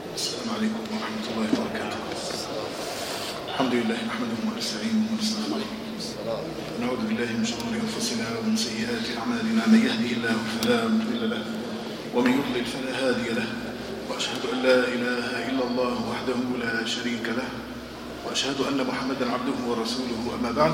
السلام عليكم ورحمة الله وبركاته. الحمد لله نحمده ونستعينه ونستغفره ونعوذ بالله من شرور أنفسنا ومن سيئات أعمالنا، من يهده الله فلا مضل له ومن يضلل فلا هادي له، وأشهد أن لا إله إلا الله وحده لا شريك له، وأشهد أن محمدا عبده ورسوله. أما بعد،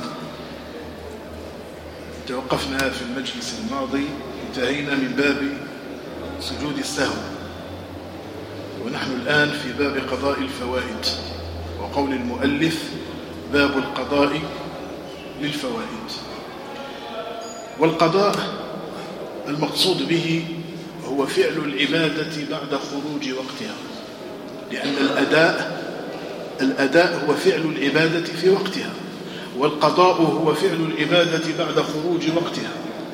توقفنا في المجلس الماضي، انتهينا من باب سجود السهو، ونحن الآن في باب قضاء الفوائد، وقول المؤلف باب القضاء للفوائد. والقضاء المقصود به هو فعل العبادة بعد خروج وقتها، لأن الأداء هو فعل العبادة في وقتها، والقضاء هو فعل العبادة بعد خروج وقتها.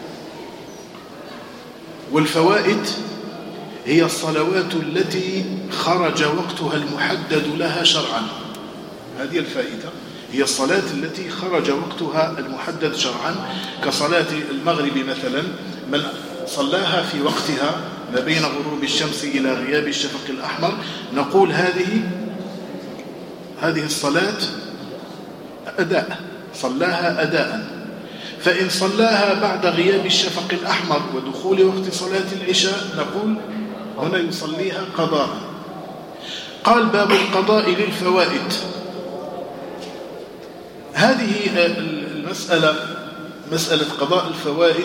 والفوائد هي الصلوات التي خرج وقتها المحدد لها شرعا. هذه الفائدة، هي الصلاة التي خرج وقتها المحدد شرعا، كصلاة المغرب مثلا، من صلاها في وقتها ما بين غروب الشمس إلى غياب الشفق الأحمر، نقول هذه الصلاة أداء، صلاها أداء. فإن صلاها بعد غياب الشفق الأحمر ودخول وقت صلاة العشاء، نقول هنا يصليها قضاء. قال باب القضاء للفوائد. هذه المسألة، مسألة قضاء الفوائد،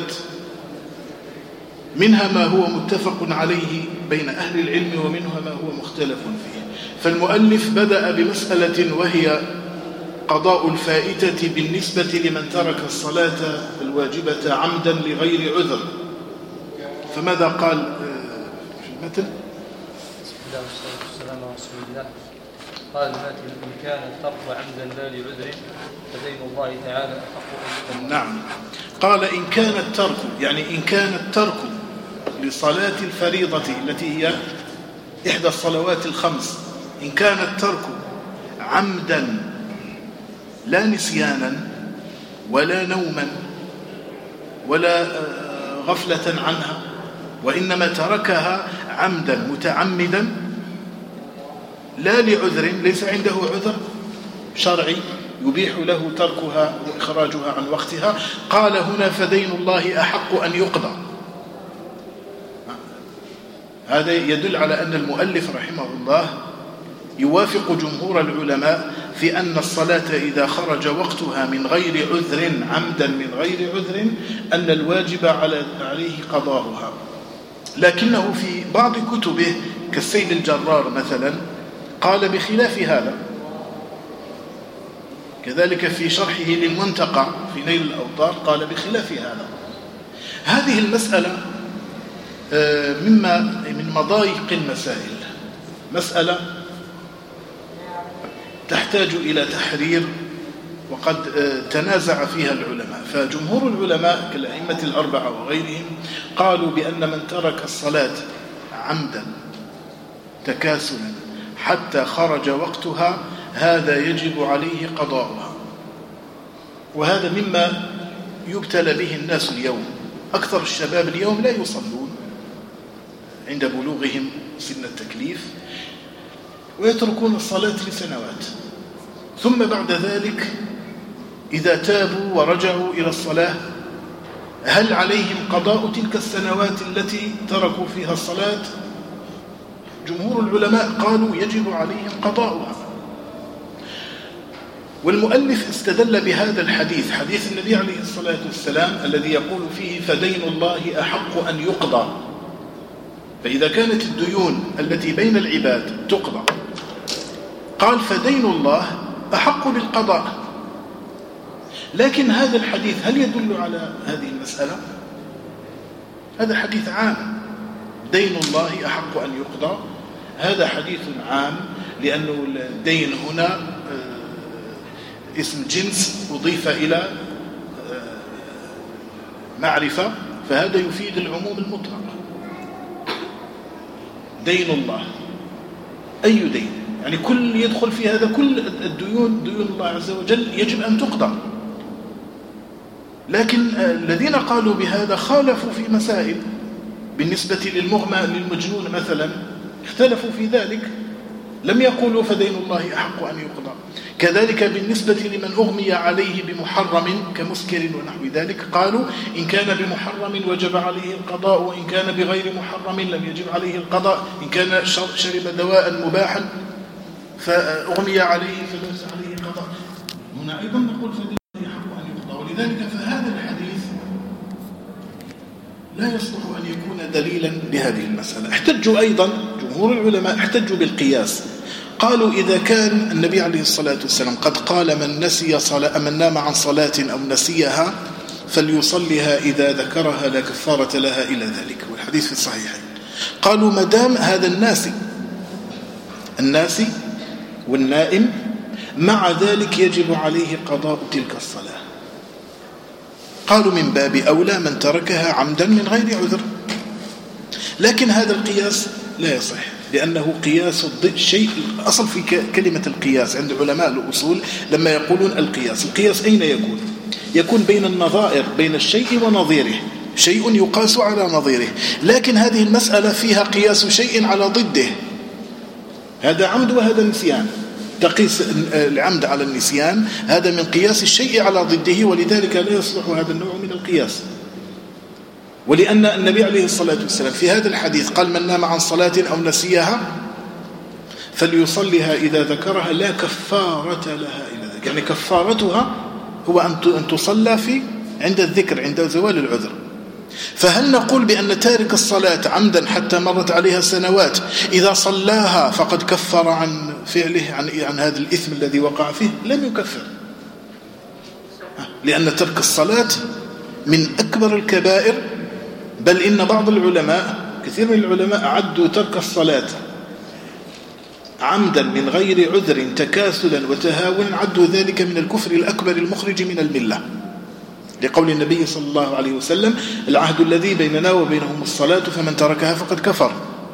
منها ما هو متفق عليه بين أهل العلم ومنها ما هو مختلف فيه. فالمؤلف بدأ بمسألة وهي قضاء الفائتة بالنسبة لمن ترك الصلاة الواجبة عمدا لغير عذر. فماذا قال في المتن؟ بسم الله والصلاة والسلام على رسول الله. قال المتن: إن كان الترك عمدا لا لعذر فدين الله تعالى أحق أن. نعم، قال إن كان الترك، يعني إن كان الترك لصلاة الفريضة التي هي إحدى الصلوات الخمس، إن كان الترك عمدا لا نسيانا ولا نوما ولا غفلة عنها، وإنما تركها عمدا متعمدا لا لعذر، ليس عنده عذر شرعي يبيح له تركها وإخراجها عن وقتها، قال هنا فدين الله أحق أن يقضى. هذا يدل على أن المؤلف رحمه الله يوافق جمهور العلماء في أن الصلاة إذا خرج وقتها من غير عذر، عمدا من غير عذر، أن الواجب عليه قضاؤها. لكنه في بعض كتبه كالسيد الجرار مثلا قال بخلاف هذا، كذلك في شرحه للمنتقى في نيل الأوطار قال بخلاف هذا. هذه المسألة من مضايق المسائل، مسألة تحتاج إلى تحرير، وقد تنازع فيها العلماء. فجمهور العلماء كالأئمة الأربعة وغيرهم قالوا بأن من ترك الصلاة عمدا تكاسلا حتى خرج وقتها هذا يجب عليه قضاؤها. وهذا مما يبتلى به الناس اليوم. أكثر الشباب اليوم لا يصلون عند بلوغهم سن التكليف، ويتركون الصلاة لسنوات، ثم بعد ذلك إذا تابوا ورجعوا إلى الصلاة هل عليهم قضاء تلك السنوات التي تركوا فيها الصلاة؟ جمهور العلماء قالوا يجب عليهم قضاؤها. والمؤلف استدل بهذا الحديث، حديث النبي عليه الصلاة والسلام الذي يقول فيه فدين الله أحق أن يقضى. فإذا كانت الديون التي بين العباد تقضى، قال فدين الله أحق بالقضاء. لكن هذا الحديث هل يدل على هذه المسألة؟ هذا حديث عام، دين الله أحق أن يقضى، هذا حديث عام، لأنه الدين هنا اسم جنس أضيف إلى معرفة، فهذا يفيد العموم المطلق. دين الله أي دين؟ يعني كل يدخل في هذا، كل الديون، ديون الله عز وجل يجب أن تقضى. لكن الذين قالوا بهذا خالفوا في مسائل. بالنسبة للمغمى للمجنون مثلا اختلفوا في ذلك، لم يقولوا فدين الله أحق أن يقضى. كذلك بالنسبة لمن أغمي عليه بمحرم كمسكر ونحو ذلك، قالوا إن كان بمحرم وجب عليه القضاء، وإن كان بغير محرم لم يجب عليه القضاء. إن كان شرب دواء مباحا فأغمي عليه فليس عليه قضاء. هنا أيضا نقول فدين الله أحق أن يقضى. ولذلك فهذا الحديث لا يصلح أن يكون دليلا لهذه المسألة. احتجوا أيضا جمهور العلماء احتجوا بالقياس، قالوا إذا كان النبي عليه الصلاة والسلام قد قال من نام عن صلاة أو نسيها فليصلها إذا ذكرها لا كفارة لها إلى ذلك، والحديث في الصحيحين. قالوا مدام هذا الناسي والنائم مع ذلك يجب عليه قضاء تلك الصلاة، قالوا من باب أولى من تركها عمدا من غير عذر. لكن هذا القياس لا يصح، لأنه قياس الشيء. أصل في كلمة القياس عند علماء الأصول لما يقولون القياس أين يكون؟ يكون بين النظائر، بين الشيء ونظيره، شيء يقاس على نظيره. لكن هذه المسألة فيها قياس شيء على ضده، هذا عمد وهذا نسيان، تقيس العمد على النسيان، هذا من قياس الشيء على ضده، ولذلك لا يصلح هذا النوع من القياس. ولأن النبي عليه الصلاة والسلام في هذا الحديث قال من نام عن صلاة أو نسيها فليصلها إذا ذكرها لا كفارة لها إلى ذلك، يعني كفارتها هو أن تصلى عند الذكر، عند زوال العذر. فهل نقول بأن تارك الصلاة عمدا حتى مرت عليها سنوات إذا صلاها فقد كفر عن فعله، عن هذا الإثم الذي وقع فيه؟ لم يكفر، لأن ترك الصلاة من أكبر الكبائر. بل إن بعض العلماء، كثير من العلماء، عدوا ترك الصلاة عمدا من غير عذر تكاسلا وتهاونا، عدوا ذلك من الكفر الأكبر المخرج من الملة، لقول النبي صلى الله عليه وسلم العهد الذي بيننا وبينهم الصلاة فمن تركها فقد كفر.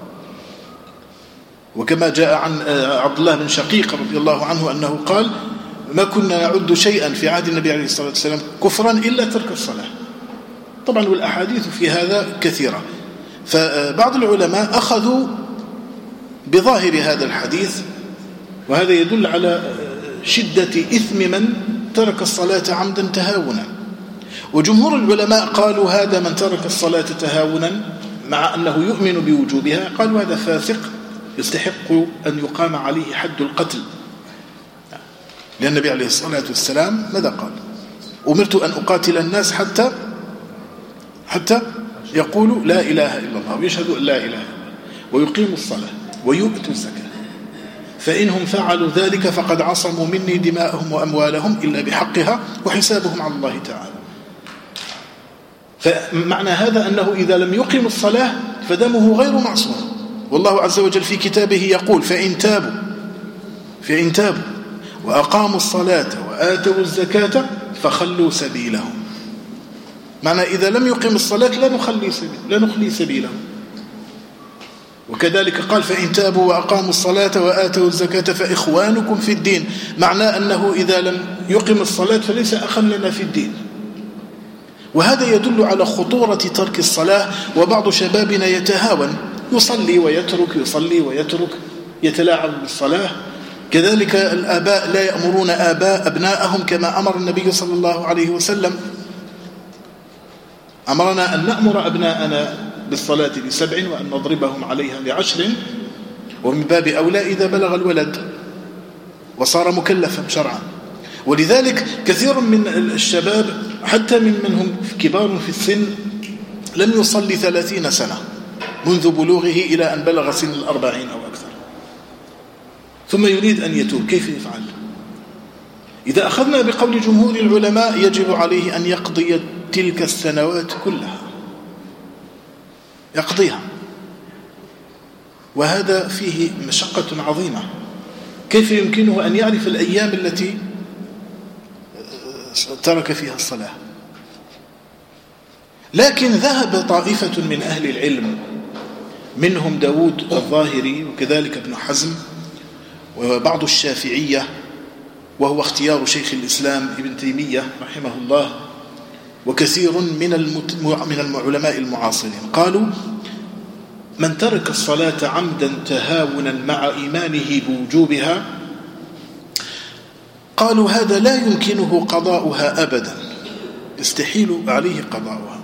وكما جاء عن عبد الله بن شقيق رضي الله عنه أنه قال ما كنا نعد شيئا في عهد النبي عليه الصلاة والسلام كفرا إلا ترك الصلاة. طبعا والأحاديث في هذا كثيرة. فبعض العلماء أخذوا بظاهر هذا الحديث، وهذا يدل على شدة إثم من ترك الصلاة عمدا تهاونا. وجمهور العلماء قالوا هذا من ترك الصلاة تهاونا مع أنه يؤمن بوجوبها، قالوا هذا فاسق يستحق أن يقام عليه حد القتل، لأن النبي عليه الصلاة والسلام ماذا قال؟ أمرت أن أقاتل الناس حتى يقولوا لا إله إلا الله ويشهدوا أن لا إله إلا الله ويقيموا الصلاة ويؤتوا الزكاة، فإنهم فعلوا ذلك فقد عصموا مني دماءهم وأموالهم إلا بحقها وحسابهم على الله تعالى. فمعنى هذا أنه إذا لم يقيم الصلاة فدمه غير معصوم. والله عز وجل في كتابه يقول فإن تابوا وأقاموا الصلاة وآتوا الزكاة فخلوا سبيلهم. معنى إذا لم يقيم الصلاة لا نخلي سبيله. وكذلك قال فإن تابوا وأقاموا الصلاة وآتوا الزكاة فإخوانكم في الدين، معنى أنه إذا لم يقيم الصلاة فليس أخا لنا في الدين. وهذا يدل على خطورة ترك الصلاة. وبعض شبابنا يتهاون، يصلي ويترك، يتلاعب بالصلاة. كذلك الآباء لا يأمرون أبناءهم كما أمر النبي صلى الله عليه وسلم، أمرنا أن نأمر أبناءنا بالصلاة ل7 وأن نضربهم عليها ل10، ومن باب أولى إذا بلغ الولد وصار مكلفا شرعا. ولذلك كثير من الشباب حتى منهم كبار في السن لم يصلي 30 سنة منذ بلوغه إلى أن بلغ سن 40 أو أكثر، ثم يريد أن يتوب. كيف يفعل؟ إذا أخذنا بقول جمهور العلماء يجب عليه أن يقضي تلك السنوات كلها، يقضيها، وهذا فيه مشقة عظيمة. كيف يمكنه أن يعرف الأيام التي ترك فيها الصلاة؟ لكن ذهب طائفة من أهل العلم منهم داود الظاهري وكذلك ابن حزم وبعض الشافعية، وهو اختيار شيخ الإسلام ابن تيمية رحمه الله، وكثير من العلماء المعاصرين، قالوا من ترك الصلاة عمدا تهاونا مع إيمانه بوجوبها، قالوا هذا لا يمكنه قضاؤها أبدا، يستحيل عليه قضاؤها،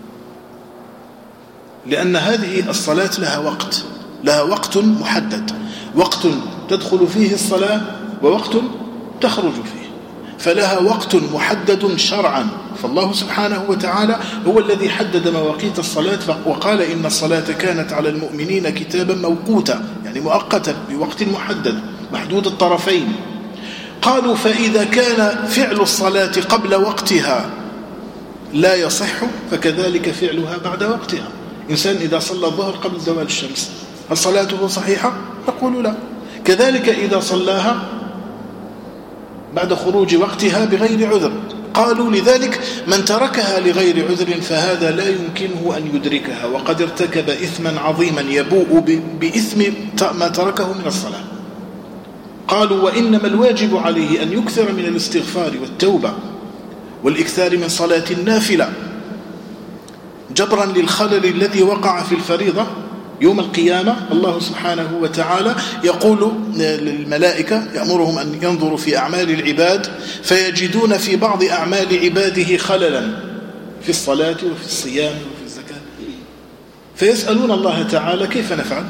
لأن هذه الصلاة لها وقت محدد، وقت تدخل فيه الصلاة ووقت تخرج فيه، فلها وقت محدد شرعا. فالله سبحانه وتعالى هو الذي حدد مواقيت الصلاة وقال إن الصلاة كانت على المؤمنين كتابا موقوتا، يعني مؤقتا بوقت محدد محدود الطرفين. قالوا فإذا كان فعل الصلاة قبل وقتها لا يصح، فكذلك فعلها بعد وقتها. إنسان إذا صلى الظهر قبل زوال الشمس هل صلاته صحيحة؟ نقول لا. كذلك إذا صلاها بعد خروج وقتها بغير عذر. قالوا لذلك من تركها لغير عذر فهذا لا يمكنه أن يدركها، وقد ارتكب إثما عظيما يبوء بإثم ما تركه من الصلاة. قالوا وإنما الواجب عليه أن يكثر من الاستغفار والتوبة والإكثار من صلاة النافلة جبرا للخلل الذي وقع في الفريضة. يوم القيامة الله سبحانه وتعالى يقول للملائكة، يأمرهم أن ينظروا في أعمال العباد فيجدون في بعض أعمال عباده خللا في الصلاة وفي الصيام وفي الزكاة، فيسألون الله تعالى كيف نفعل؟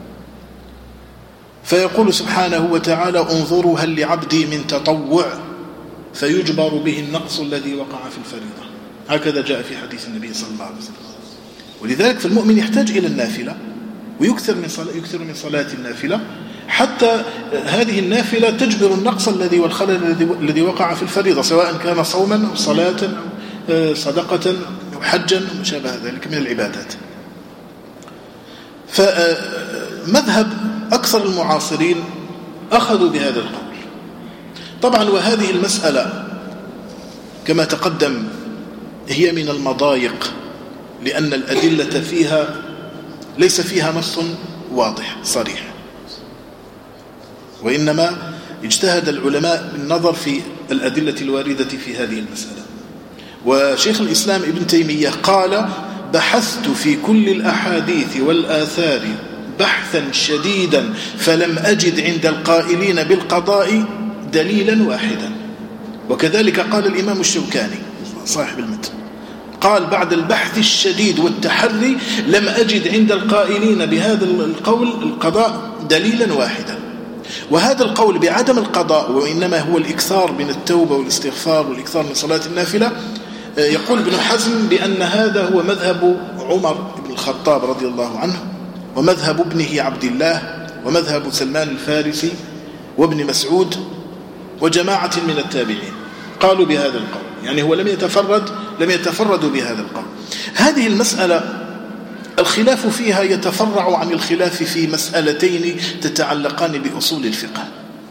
فيقول سبحانه وتعالى انظروا هل لعبدي من تطوع فيجبر به النقص الذي وقع في الفريضة. هكذا جاء في حديث النبي صلى الله عليه وسلم. ولذلك فالمؤمن يحتاج إلى النافلة ويكثر من صلاة النافلة، حتى هذه النافلة تجبر النقص الذي والخلل الذي وقع في الفريضة، سواء كان صوما أو صلاة أو صدقة أو حجا أو ما شابه ذلك من العبادات. فمذهب أكثر المعاصرين أخذوا بهذا القول. طبعا وهذه المسألة كما تقدم هي من المضايق، لأن الأدلة فيها ليس فيها نص واضح صريح، وإنما اجتهد العلماء بالنظر في الأدلة الواردة في هذه المسألة. وشيخ الإسلام ابن تيمية قال بحثت في كل الأحاديث والآثار بحثا شديدا فلم أجد عند القائلين بالقضاء دليلا واحدا. وكذلك قال الإمام الشوكاني صاحب المتن، قال بعد البحث الشديد والتحري لم أجد عند القائلين بهذا القول القضاء دليلا واحدا. وهذا القول بعدم القضاء وإنما هو الإكثار من التوبة والاستغفار والإكثار من صلاة النافلة، يقول ابن حزم بأن هذا هو مذهب عمر بن الخطاب رضي الله عنه، ومذهب ابنه عبد الله، ومذهب سلمان الفارسي وابن مسعود وجماعة من التابعين قالوا بهذا القول. يعني هو لم يتفرد بهذا القول. هذه المسألة الخلاف فيها يتفرع عن الخلاف في مسألتين تتعلقان بأصول الفقه.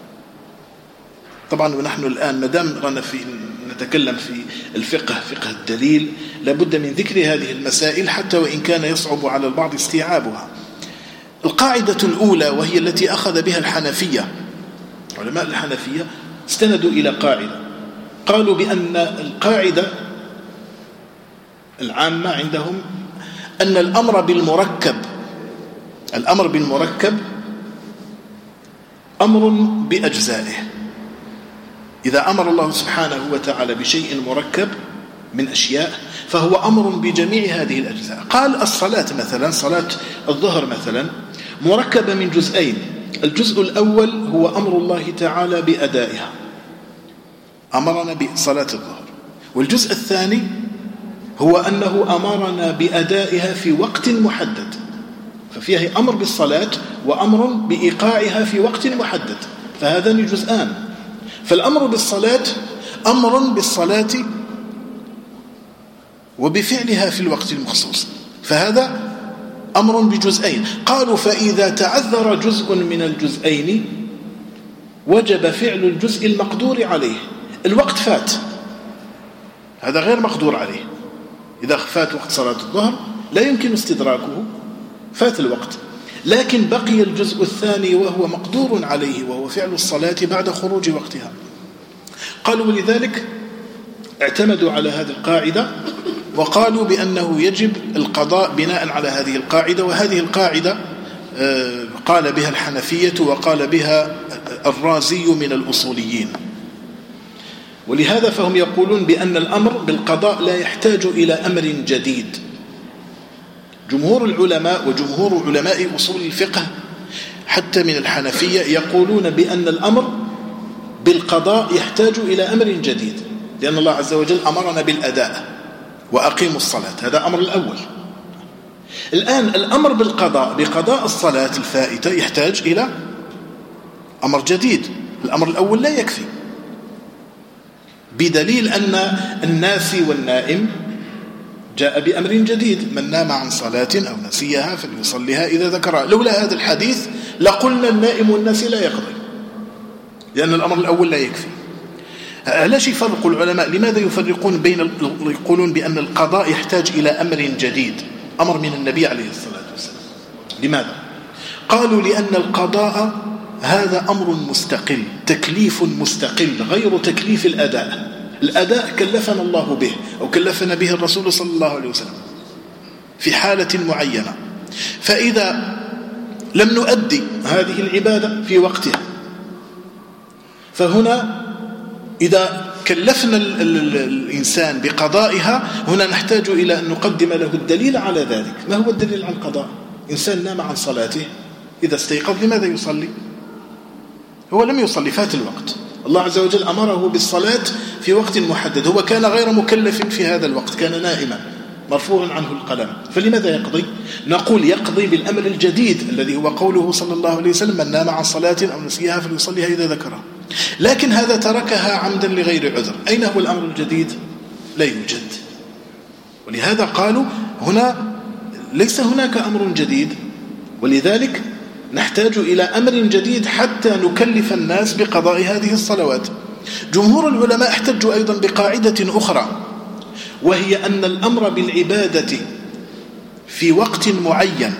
طبعا ونحن الآن مدام رانا نتكلم في الفقه، فقه الدليل، لابد من ذكر هذه المسائل حتى وإن كان يصعب على البعض استيعابها. القاعدة الأولى وهي التي أخذ بها الحنفية، علماء الحنفية استندوا إلى قاعدة، قالوا بأن القاعدة العامة عندهم أن الأمر بالمركب أمر بأجزائه. إذا أمر الله سبحانه وتعالى بشيء مركب من أشياء فهو أمر بجميع هذه الأجزاء. قال الصلاة مثلا، صلاة الظهر مثلا مركبة من جزئين، الجزء الأول هو أمر الله تعالى بأدائها، أمرنا بصلاة الظهر، والجزء الثاني هو أنه أمرنا بأدائها في وقت محدد، ففيه أمر بالصلاة وأمر بإيقاعها في وقت محدد، فهذان جزءان. فالأمر بالصلاة أمر بالصلاة وبفعلها في الوقت المخصوص، فهذا أمر بجزئين. قالوا فإذا تعذر جزء من الجزئين وجب فعل الجزء المقدور عليه. الوقت فات، هذا غير مقدور عليه، إذا فات وقت صلاة الظهر لا يمكن استدراكه، فات الوقت، لكن بقي الجزء الثاني وهو مقدور عليه وهو فعل الصلاة بعد خروج وقتها. قالوا ولذلك اعتمدوا على هذه القاعدة وقالوا بأنه يجب القضاء بناء على هذه القاعدة. وهذه القاعدة قال بها الحنفية وقال بها الرازي من الأصوليين. ولهذا فهم يقولون بأن الأمر بالقضاء لا يحتاج إلى أمر جديد. جمهور العلماء وجمهور علماء أصول الفقه حتى من الحنفية يقولون بأن الأمر بالقضاء يحتاج إلى أمر جديد، لأن الله عز وجل أمرنا بالأداء وأقيموا الصلاة، هذا أمر الأول. الآن الأمر بالقضاء بقضاء الصلاة الفائتة يحتاج إلى أمر جديد. الأمر الأول لا يكفي، بدليل أن الناسي والنائم جاء بأمر جديد: من نام عن صلاة أو نسيها فليصليها إذا ذكرها. لولا هذا الحديث لقلنا النائم والناسي لا يقضي، لأن الأمر الأول لا يكفي. علاش يفرق العلماء؟ لماذا يفرقون بين يقولون بأن القضاء يحتاج إلى أمر جديد، أمر من النبي عليه الصلاة والسلام؟ لماذا؟ قالوا لأن القضاء هذا أمر مستقل، تكليف مستقل غير تكليف الأداء. الأداء كلفنا الله به أو كلفنا به الرسول صلى الله عليه وسلم في حالة معينة، فإذا لم نؤدي هذه العبادة في وقتها، فهنا إذا كلفنا الإنسان بقضائها هنا نحتاج إلى أن نقدم له الدليل على ذلك. ما هو الدليل على القضاء؟ إنسان نام عن صلاته، إذا استيقظ لماذا يصلي؟ هو لم يصلي، فات الوقت. الله عز وجل أمره بالصلاة في وقت محدد، هو كان غير مكلف في هذا الوقت، كان نائما مرفوع عنه القلم، فلماذا يقضي؟ نقول يقضي بالأمر الجديد الذي هو قوله صلى الله عليه وسلم: من نام عن صلاة أو نسيها فليصليها إذا ذكرها. لكن هذا تركها عمدا لغير عذر. أين هو الأمر الجديد؟ لا يوجد. ولهذا قالوا هنا ليس هناك أمر جديد، ولذلك نحتاج إلى أمر جديد حتى نكلف الناس بقضاء هذه الصلوات. جمهور العلماء احتجوا أيضا بقاعدة أخرى، وهي أن الأمر بالعبادة في وقت معين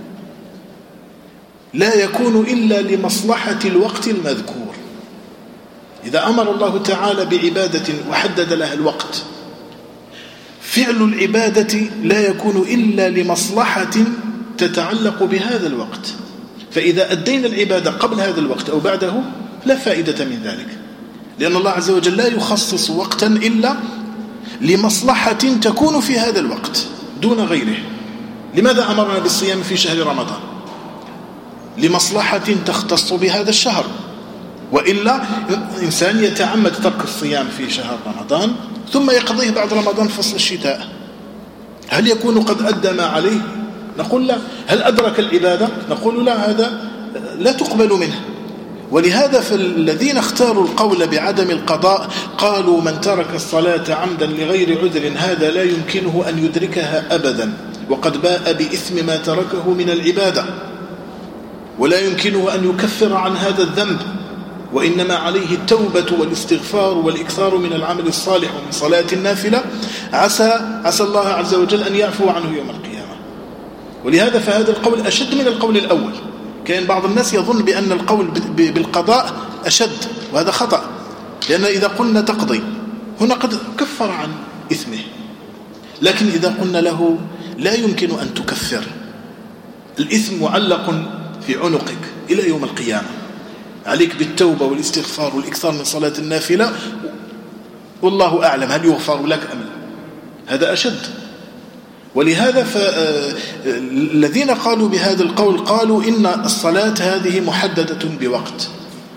لا يكون إلا لمصلحة الوقت المذكور. إذا أمر الله تعالى بعبادة وحدد لها الوقت، فعل العبادة لا يكون إلا لمصلحة تتعلق بهذا الوقت، فإذا أدينا العبادة قبل هذا الوقت أو بعده لا فائدة من ذلك، لأن الله عز وجل لا يخصص وقتا إلا لمصلحة تكون في هذا الوقت دون غيره. لماذا أمرنا بالصيام في شهر رمضان؟ لمصلحة تختص بهذا الشهر، وإلا إنسان يتعمد ترك الصيام في شهر رمضان ثم يقضيه بعد رمضان فصل الشتاء، هل يكون قد أدى ما عليه؟ نقول لا. هل أدرك العبادة؟ نقول لا، هذا لا تقبل منه. ولهذا فالذين اختاروا القول بعدم القضاء قالوا: من ترك الصلاة عمدا لغير عذر هذا لا يمكنه أن يدركها أبدا، وقد باء بإثم ما تركه من العبادة، ولا يمكنه أن يكفر عن هذا الذنب، وإنما عليه التوبة والاستغفار والإكثار من العمل الصالح ومن صلاة النافلة، عسى الله عز وجل أن يعفو عنه يوم القيامة. ولهذا فهذا القول أشد من القول الأول. كان بعض الناس يظن بأن القول بالقضاء أشد، وهذا خطأ، لأن إذا قلنا تقضي هنا قد كفر عن إثمه، لكن إذا قلنا له لا يمكن أن تكفر، الإثم معلق في عنقك إلى يوم القيامة، عليك بالتوبة والاستغفار والإكثار من صلاة النافلة، والله أعلم هل يغفر لك أم لا، هذا أشد. ولهذا الذين قالوا بهذا القول قالوا إن الصلاة هذه محددة بوقت،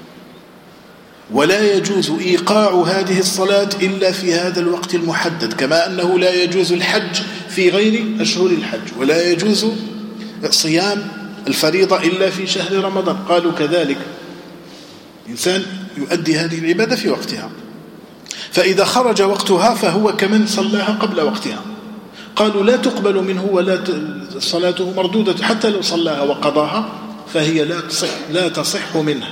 ولا يجوز إيقاع هذه الصلاة إلا في هذا الوقت المحدد، كما أنه لا يجوز الحج في غير أشهر الحج، ولا يجوز صيام الفريضة إلا في شهر رمضان. قالوا كذلك إنسان يؤدي هذه العبادة في وقتها، فإذا خرج وقتها فهو كمن صلاها قبل وقتها. قالوا لا تقبل منه ولا صلاته مردودة، حتى لو صلاها وقضاها فهي لا تصح منه.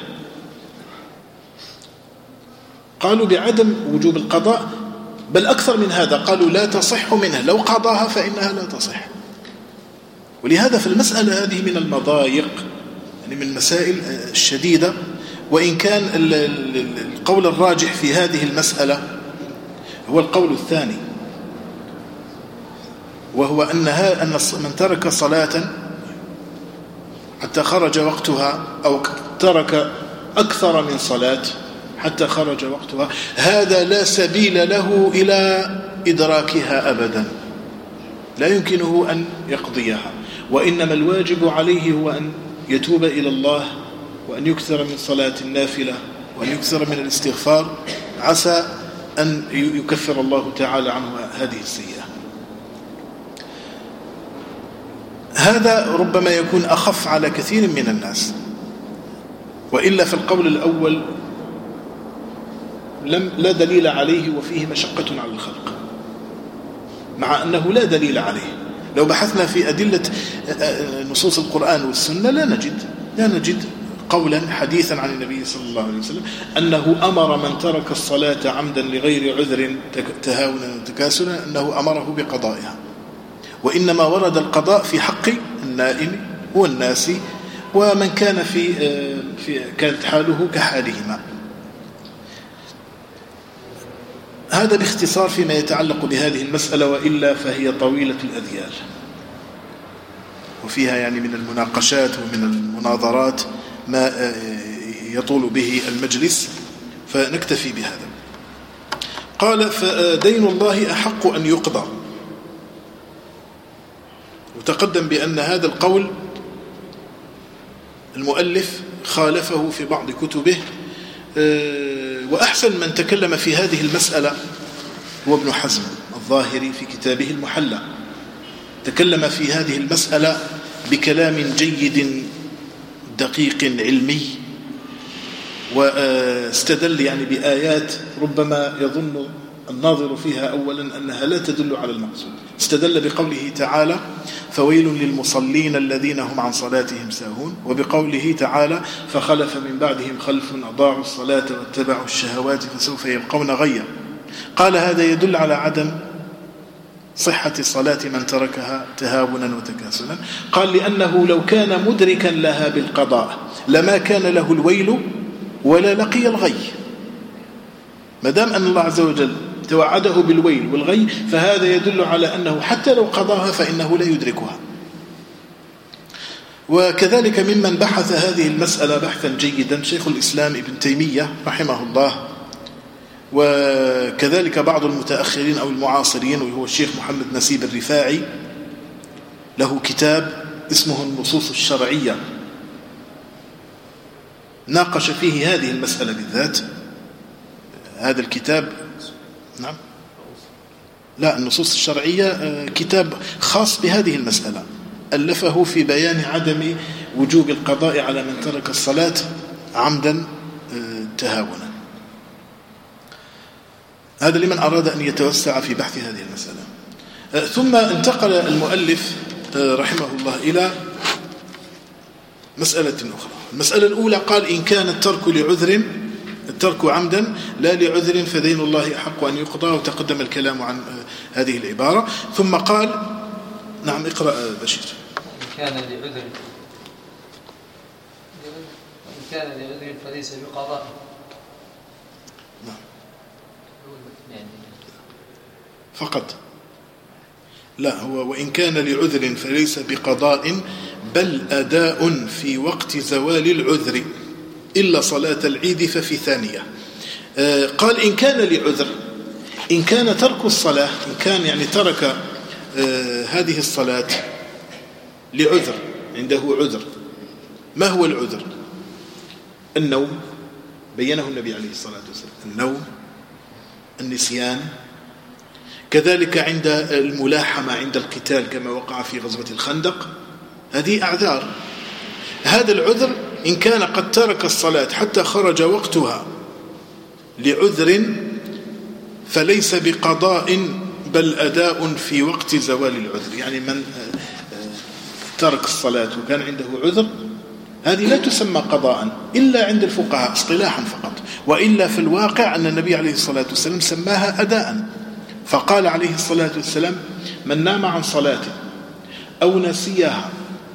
قالوا بعدم وجوب القضاء، بل أكثر من هذا، قالوا لا تصح منه، لو قضاها فإنها لا تصح. ولهذا في المسألة هذه من المضايق، يعني من المسائل الشديدة، وإن كان القول الراجح في هذه المسألة هو القول الثاني، وهو أن من ترك صلاة حتى خرج وقتها أو ترك أكثر من صلاة حتى خرج وقتها، هذا لا سبيل له إلى إدراكها أبدا، لا يمكنه أن يقضيها، وإنما الواجب عليه هو أن يتوب إلى الله وأن يكثر من صلاة النافلة وأن يكثر من الاستغفار، عسى أن يكفر الله تعالى عنه هذه السيئة. هذا ربما يكون أخف على كثير من الناس، وإلا في القول الأول لا دليل عليه وفيه مشقة على الخلق، مع أنه لا دليل عليه. لو بحثنا في أدلة نصوص القرآن والسنة لا نجد قولا حديثا عن النبي صلى الله عليه وسلم أنه أمر من ترك الصلاة عمدا لغير عذر تهاونا وتكاسلا أنه أمره بقضائها، وإنما ورد القضاء في حق النائم والناس ومن كان كانت حاله كحالهما. هذا باختصار فيما يتعلق بهذه المسألة، وإلا فهي طويلة الأذيال وفيها يعني من المناقشات ومن المناظرات ما يطول به المجلس، فنكتفي بهذا. قال: فدين الله أحق أن يقضى. وتقدم بأن هذا القول المؤلف خالفه في بعض كتبه، وأحسن من تكلم في هذه المسألة هو ابن حزم الظاهري في كتابه المحلى، تكلم في هذه المسألة بكلام جيد دقيق علمي، واستدل يعني بآيات ربما يظن الناظر فيها أولا أنها لا تدل على المقصود. استدل بقوله تعالى: فويل للمصلين الذين هم عن صلاتهم ساهون، وبقوله تعالى: فخلف من بعدهم خلف أضاعوا الصلاة واتبعوا الشهوات فسوف يلقون غيا. قال: هذا يدل على عدم صحة صلاة من تركها تهاونا وتكاسلا. قال: لأنه لو كان مدركا لها بالقضاء لما كان له الويل ولا لقي الغي، ما دام أن الله عز وجل توعده بالويل والغي، فهذا يدل على أنه حتى لو قضاها فإنه لا يدركها. وكذلك ممن بحث هذه المسألة بحثا جيدا شيخ الإسلام ابن تيمية رحمه الله، وكذلك بعض المتأخرين أو المعاصرين، وهو الشيخ محمد نسيب الرفاعي، له كتاب اسمه النصوص الشرعية، ناقش فيه هذه المسألة بالذات. هذا الكتاب نعم لا النصوص الشرعية كتاب خاص بهذه المسألة، ألفه في بيان عدم وجوب القضاء على من ترك الصلاة عمدا تهاونا. هذا لمن أراد أن يتوسع في بحث هذه المسألة. ثم انتقل المؤلف رحمه الله إلى مسألة أخرى. المسألة الأولى قال: إن كان الترك عمدا لا لعذر فدين الله أحق أن يقضى، وتقدم الكلام عن هذه العبارة. ثم قال: نعم اقرأ بشير. إن كان لعذر فليس بقضاء. نعم فقط، لا هو وإن كان لعذر فليس بقضاء بل أداء في وقت زوال العذر إلا صلاة العيد ففي ثانية. قال: إن كان لعذر، إن كان ترك الصلاة، إن كان يعني ترك هذه الصلاة لعذر، عنده عذر. ما هو العذر؟ النوم، بينه النبي عليه الصلاة والسلام، النوم، النسيان، كذلك عند الملاحمة عند القتال كما وقع في غزوة الخندق، هذه أعذار. هذا العذر إن كان قد ترك الصلاة حتى خرج وقتها لعذر فليس بقضاء بل أداء في وقت زوال العذر. يعني من ترك الصلاة وكان عنده عذر، هذه لا تسمى قضاء إلا عند الفقهاء اصطلاحا فقط، وإلا في الواقع أن النبي عليه الصلاة والسلام سماها أداء، فقال عليه الصلاة والسلام: من نام عن صلاة أو نسيها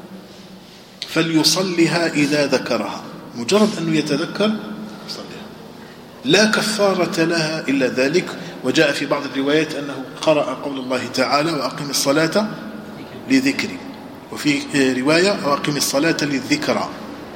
فليصلها إذا ذكرها، مجرد أنه يتذكر صليها، لا كفارة لها إلا ذلك وجاء في بعض الروايات أنه قرأ قول الله تعالى وأقم الصلاة لذكري، وفي رواية وأقم الصلاة للذكرى.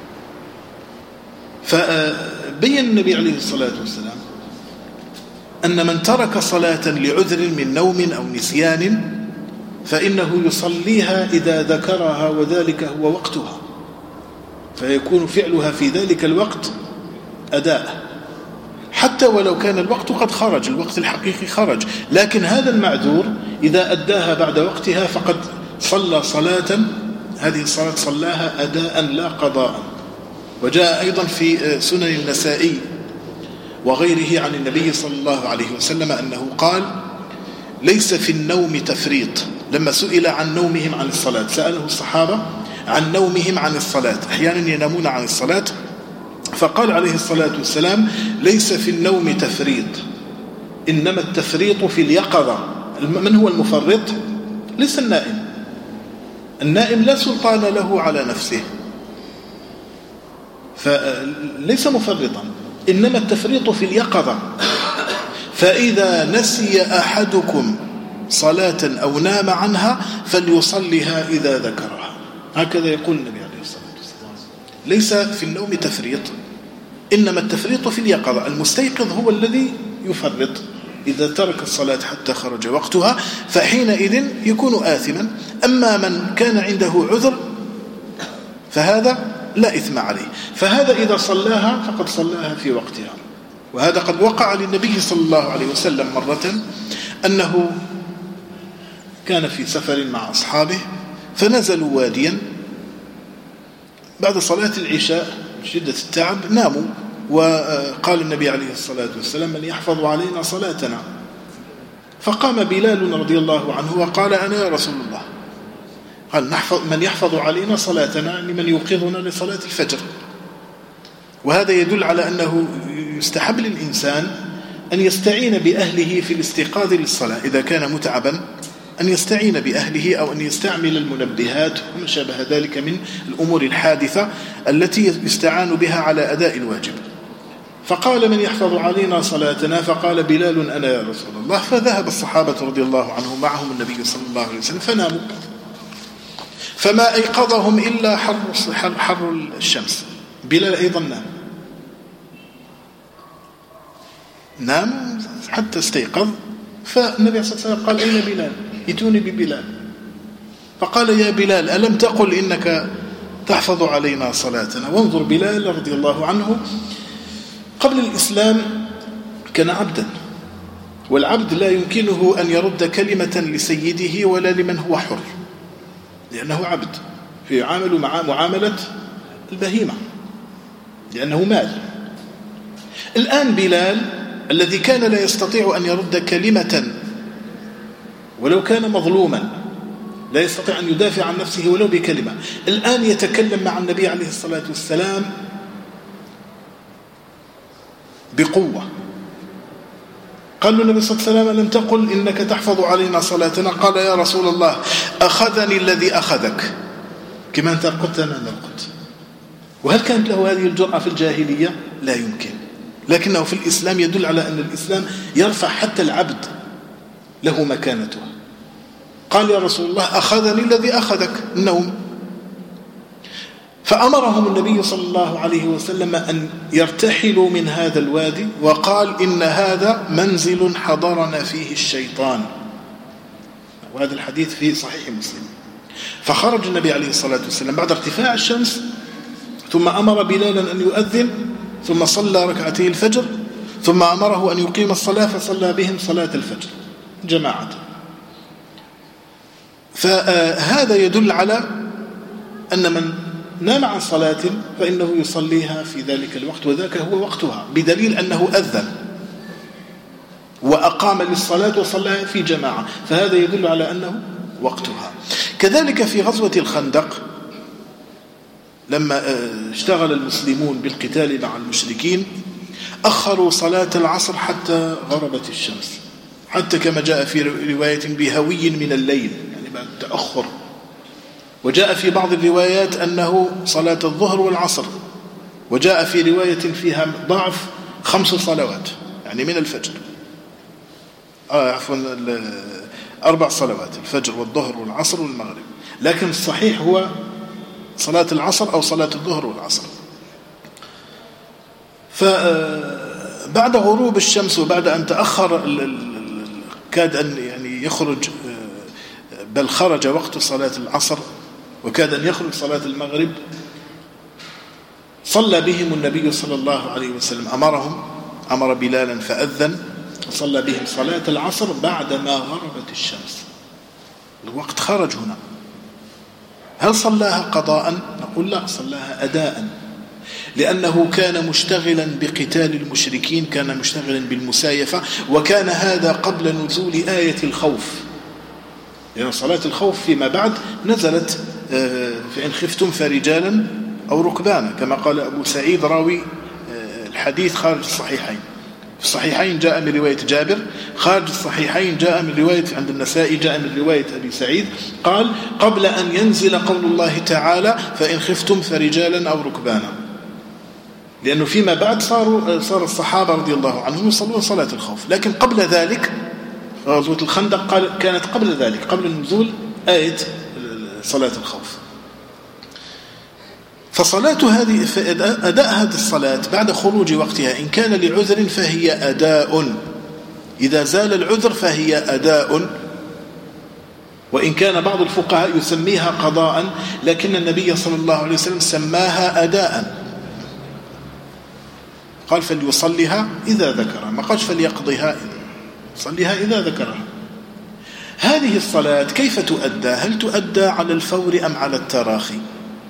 فبين النبي عليه الصلاة والسلام أن من ترك صلاة لعذر من نوم أو نسيان فإنه يصليها إذا ذكرها وذلك هو وقتها، فيكون فعلها في ذلك الوقت أداء، حتى ولو كان الوقت قد خرج، الوقت الحقيقي خرج، لكن هذا المعذور إذا أداها بعد وقتها فقد صلى صلاة، هذه الصلاة صلاها أداء لا قضاء. وجاء أيضا في سنن النسائي وغيره عن النبي صلى الله عليه وسلم أنه قال ليس في النوم تفريط. لما سئل عن نومهم عن الصلاة، سأله الصحابة عن نومهم عن الصلاة، أحيانا ينامون عن الصلاة، فقال عليه الصلاة والسلام ليس في النوم تفريط، إنما التفريط في اليقظة. من هو المفرط؟ ليس النائم، النائم لا سلطان له على نفسه فليس مفرطا، إنما التفريط في اليقظة. فإذا نسي أحدكم صلاة أو نام عنها فليصلها إذا ذكرها، هكذا يقول النبي عليه الصلاة والسلام. ليس في النوم تفريط، إنما التفريط في اليقظة. المستيقظ هو الذي يفرط إذا ترك الصلاة حتى خرج وقتها، فحينئذ يكون آثما. أما من كان عنده عذر فهذا لا إثم عليه، فهذا إذا صلاها فقد صلاها في وقتها. وهذا قد وقع للنبي صلى الله عليه وسلم مرة أنه كان في سفر مع أصحابه فنزلوا واديا بعد صلاة العشاء من شدة التعب، ناموا، وقال النبي عليه الصلاة والسلام من يحفظ علينا صلاتنا؟ فقام بلال رضي الله عنه وقال أنا يا رسول الله. قال من يحفظ علينا صلاتنا يعني من يوقظنا لصلاة الفجر. وهذا يدل على أنه يستحب للإنسان أن يستعين بأهله في الاستيقاظ للصلاة إذا كان متعبا، أن يستعين بأهله أو أن يستعمل المنبهات وما شابه ذلك من الأمور الحادثة التي يستعان بها على أداء الواجب. فقال من يحفظ علينا صلاتنا؟ فقال بلال أنا يا رسول الله. فذهب الصحابة رضي الله عنهم معهم النبي صلى الله عليه وسلم فناموا، فما أيقظهم إلا حر الشمس. بلال أيضا نام حتى استيقظ، فالنبي صلى الله عليه وسلم قال أين بلال؟ ائتوني ببلال. فقال يا بلال ألم تقل إنك تحفظ علينا صلاتنا؟ وانظر بلال رضي الله عنه قبل الإسلام كان عبدا، والعبد لا يمكنه أن يرد كلمة لسيده ولا لمن هو حر، لأنه عبد فيعامل مع معاملة البهيمة لأنه مال. الآن بلال الذي كان لا يستطيع أن يرد كلمة ولو كان مظلوما، لا يستطيع أن يدافع عن نفسه ولو بكلمة، الآن يتكلم مع النبي عليه الصلاة والسلام بقوة. قال له النبي صلى الله عليه وسلم ألم تقل إنك تحفظ علينا صلاتنا؟ قال يا رسول الله أخذني الذي أخذك، كما أنت قلت أنا قلت. وهل كانت له هذه الجرأة في الجاهلية؟ لا يمكن، لكنه في الإسلام يدل على أن الإسلام يرفع حتى العبد له مكانته. قال يا رسول الله أخذني الذي أخذك النوم. فأمرهم النبي صلى الله عليه وسلم أن يرتحلوا من هذا الوادي، وقال إن هذا منزل حضرنا فيه الشيطان، وهذا الحديث في صحيح مسلم. فخرج النبي عليه الصلاة والسلام بعد ارتفاع الشمس، ثم أمر بلالا أن يؤذن، ثم صلى ركعتي الفجر، ثم أمره أن يقيم الصلاة فصلى بهم صلاة الفجر جماعة. فهذا يدل على أن من نام عن صلاة فإنه يصليها في ذلك الوقت، وذاك هو وقتها، بدليل أنه أذن وأقام للصلاة وصلاها في جماعة، فهذا يدل على أنه وقتها. كذلك في غزوة الخندق لما اشتغل المسلمون بالقتال مع المشركين أخروا صلاة العصر حتى غربت الشمس، حتى كما جاء في رواية بهوي من الليل، يعني بعد تأخر. وجاء في بعض الروايات أنه صلاة الظهر والعصر، وجاء في رواية فيها ضعف 5 صلوات يعني من الفجر. عفوا 4 صلوات: الفجر والظهر والعصر والمغرب. لكن الصحيح هو صلاة العصر أو صلاة الظهر والعصر. فبعد غروب الشمس وبعد أن تأخر كاد أن يعني يخرج، بل خرج وقت صلاة العصر وكاد أن يخرج صلاة المغرب، صلى بهم النبي صلى الله عليه وسلم، أمر بلالا فأذن وصلى بهم صلاة العصر بعدما غربت الشمس. الوقت خرج هنا. هل صلاها قضاء؟ نقول لا، صلاها أداء، لأنه كان مشتغلا بقتال المشركين، كان مشتغلا بالمسايفة، وكان هذا قبل نزول آية الخوف، لأن صلاة الخوف فيما بعد نزلت فإن خفتم فرجالا أو ركبانا، كما قال أبو سعيد راوي الحديث خارج الصحيحين. في الصحيحين جاء من رواية جابر، خارج الصحيحين جاء من رواية عند النسائي جاء من رواية أبي سعيد قال: قبل أن ينزل قول الله تعالى فإن خفتم فرجالا أو ركبانا، لأنه فيما بعد صار الصحابة رضي الله عنهم يصلون صلاة الخوف. لكن قبل ذلك غزوة الخندق كانت قبل ذلك، قبل نزول آية صلاة الخوف. فصلاة هذه أداء هذه الصلاة بعد خروج وقتها إن كان لعذر فهي أداء، إذا زال العذر فهي أداء، وإن كان بعض الفقهاء يسميها قضاء، لكن النبي صلى الله عليه وسلم سماها أداء، قال فليصليها إذا ذكرها، ما قالش فليقضيها، صليها إذا ذكرها. هذه الصلاة كيف تؤدى؟ هل تؤدى على الفور أم على التراخي؟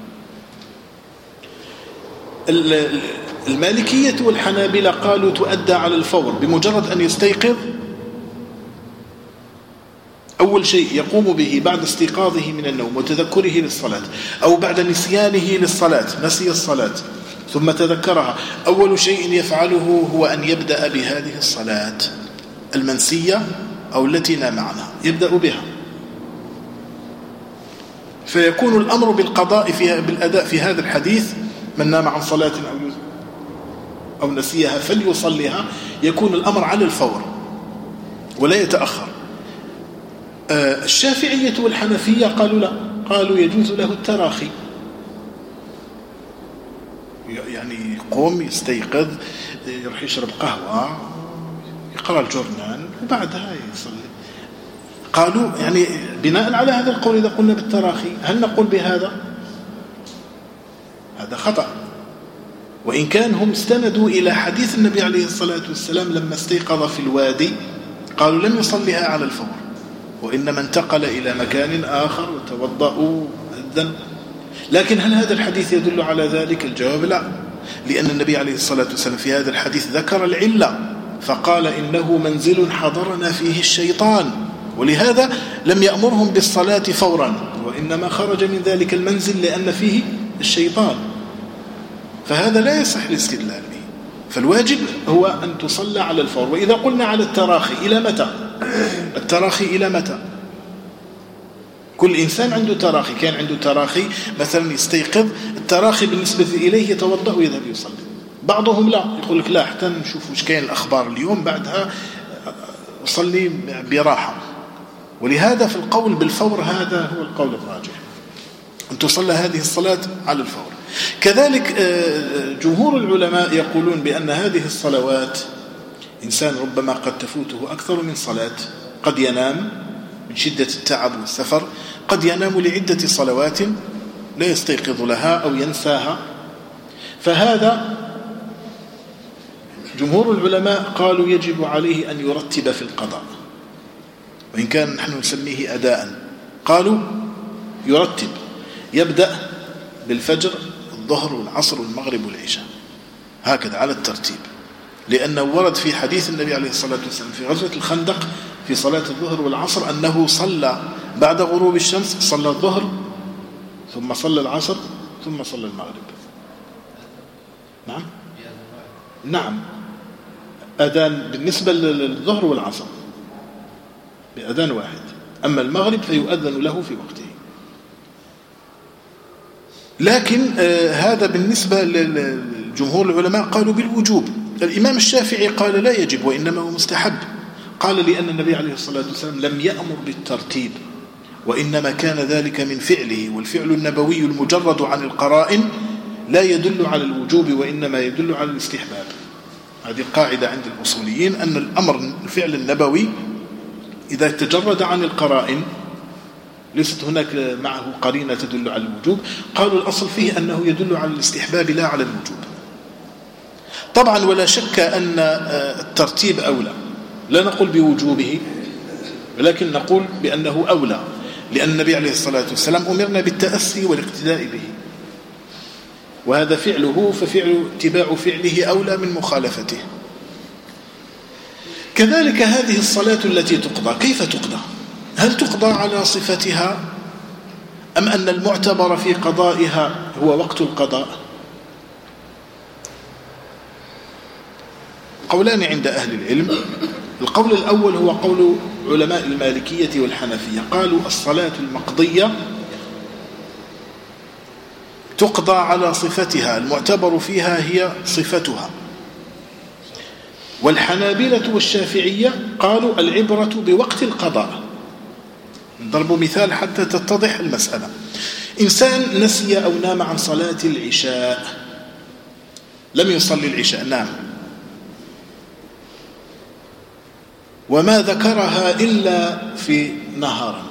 المالكية والحنابلة قالوا تؤدى على الفور، بمجرد أن يستيقظ أول شيء يقوم به بعد استيقاظه من النوم وتذكره للصلاة، أو بعد نسيانه للصلاة، نسي الصلاة ثم تذكرها، أول شيء يفعله هو أن يبدأ بهذه الصلاة المنسية أو التي نام عنها، يبدأ بها، فيكون الأمر بالقضاء بالأداء في هذا الحديث: من نام عن صلاة أو نسيها فليصليها، يكون الأمر على الفور ولا يتأخر. الشافعية والحنفية قالوا لا، قالوا يجوز له التراخي، يعني يقوم يستيقظ يروح يشرب قهوة يقرأ الجورنال وبعدها يصلي. قالوا يعني بناء على هذا القول إذا قلنا بالتراخي هل نقول بهذا؟ هذا خطأ. وإن كان هم استندوا إلى حديث النبي عليه الصلاة والسلام لما استيقظ في الوادي قالوا لم يصليها على الفور، وإنما انتقل إلى مكان آخر وتوضأوا أذن. لكن هل هذا الحديث يدل على ذلك؟ الجواب لا، لأن النبي عليه الصلاة والسلام في هذا الحديث ذكر العلة فقال: إنه منزل حضرنا فيه الشيطان، ولهذا لم يأمرهم بالصلاة فورا، وإنما خرج من ذلك المنزل لأن فيه الشيطان، فهذا لا يصح الاستدلال به. فالواجب هو أن تصلى على الفور. وإذا قلنا على التراخي إلى متى؟ التراخي إلى متى؟ كل إنسان عنده تراخي، كان عنده تراخي مثلا يستيقظ، التراخي بالنسبة إليه يتوضأ ويذهب يصلي. بعضهم لا، يقول لك لا حتى نشوف وش كاين الأخبار اليوم بعدها أصلي براحة. ولهذا في القول بالفور هذا هو القول الراجح، أن تصلى هذه الصلاة على الفور. كذلك جمهور العلماء يقولون بأن هذه الصلوات إنسان ربما قد تفوته أكثر من صلاة، قد ينام من شدة التعب والسفر، قد ينام لعدة صلوات لا يستيقظ لها أو ينساها، فهذا جمهور العلماء قالوا يجب عليه أن يرتب في القضاء، وإن كان نحن نسميه أداء، قالوا يرتب، يبدأ بالفجر الظهر والعصر والمغرب والعشاء هكذا على الترتيب، لأنه ورد في حديث النبي عليه الصلاة والسلام في غزوة الخندق في صلاة الظهر والعصر أنه صلى بعد غروب الشمس، صلى الظهر ثم صلى العصر ثم صلى المغرب. نعم أذان بالنسبة للظهر والعصر بأذان واحد، أما المغرب فيؤذن له في وقته. لكن هذا بالنسبة لجمهور العلماء قالوا بالوجوب. الإمام الشافعي قال لا يجب وإنما هو مستحب، قال لأن النبي عليه الصلاة والسلام لم يأمر بالترتيب، وإنما كان ذلك من فعله، والفعل النبوي المجرد عن القرائن لا يدل على الوجوب وإنما يدل على الاستحباب. هذه قاعدة عند الأصوليين، أن الأمر الفعل النبوي إذا تجرد عن القرائن ليست هناك معه قرينة تدل على الوجوب، قالوا الأصل فيه أنه يدل على الاستحباب لا على الوجوب. طبعا ولا شك أن الترتيب أولى، لا نقول بوجوبه ولكن نقول بأنه أولى، لأن النبي عليه الصلاة والسلام أمرنا بالتأسي والاقتداء به، وهذا فعله، ففعل اتباع فعله أولى من مخالفته. كذلك هذه الصلاة التي تقضى كيف تقضى؟ هل تقضى على صفتها أم أن المعتبر في قضائها هو وقت القضاء؟ قولان عند أهل العلم. القول الأول هو قول علماء المالكية والحنفية، قالوا الصلاة المقضية تقضى على صفتها، المعتبر فيها هي صفتها. والحنابلة والشافعية قالوا العبرة بوقت القضاء. نضرب مثال حتى تتضح المسألة. إنسان نسي أو نام عن صلاة العشاء، لم يصلي العشاء، نام، وما ذكرها إلا نهارا،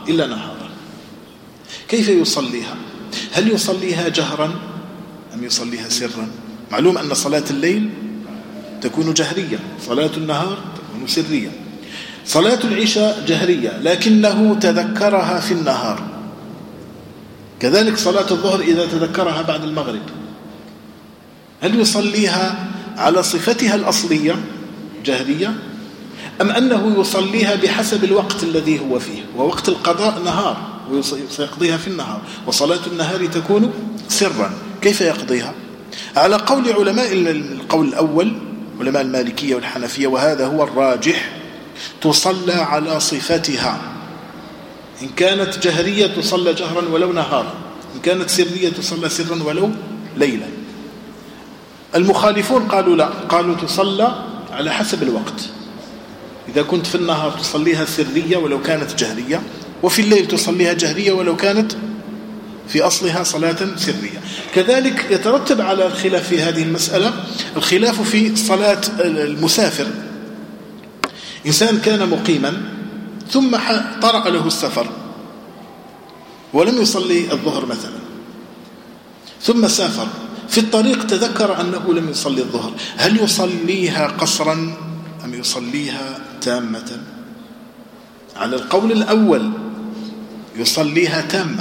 كيف يصليها؟ هل يصليها جهرا أم يصليها سرا؟ معلوم أن صلاة الليل تكون جهرية، صلاة النهار تكون سرية. صلاة العشاء جهرية لكنه تذكرها في النهار. كذلك صلاة الظهر إذا تذكرها بعد المغرب، هل يصليها على صفتها الأصلية جهرية أم أنه يصليها بحسب الوقت الذي هو فيه؟ ووقت القضاء نهار وسيقضيها في النهار، وصلاة النهار تكون سرا، كيف يقضيها؟ على قول علماء القول الأول علماء المالكية والحنفية، وهذا هو الراجح، تصلى على صفتها. إن كانت جهرية تصلى جهرا ولو نهارا، إن كانت سرية تصلى سرا ولو ليلا. المخالفون قالوا لا، قالوا تصلى على حسب الوقت. إذا كنت في النهار تصليها سرية ولو كانت جهرية، وفي الليل تصليها جهرية ولو كانت في أصلها صلاة سرية. كذلك يترتب على الخلاف في هذه المسألة الخلاف في صلاة المسافر. إنسان كان مقيما ثم طرأ له السفر ولم يصلي الظهر مثلا، ثم سافر في الطريق تذكر أنه لم يصلي الظهر، هل يصليها قصرا أم يصليها تامة؟ على القول الأول يصليها تامة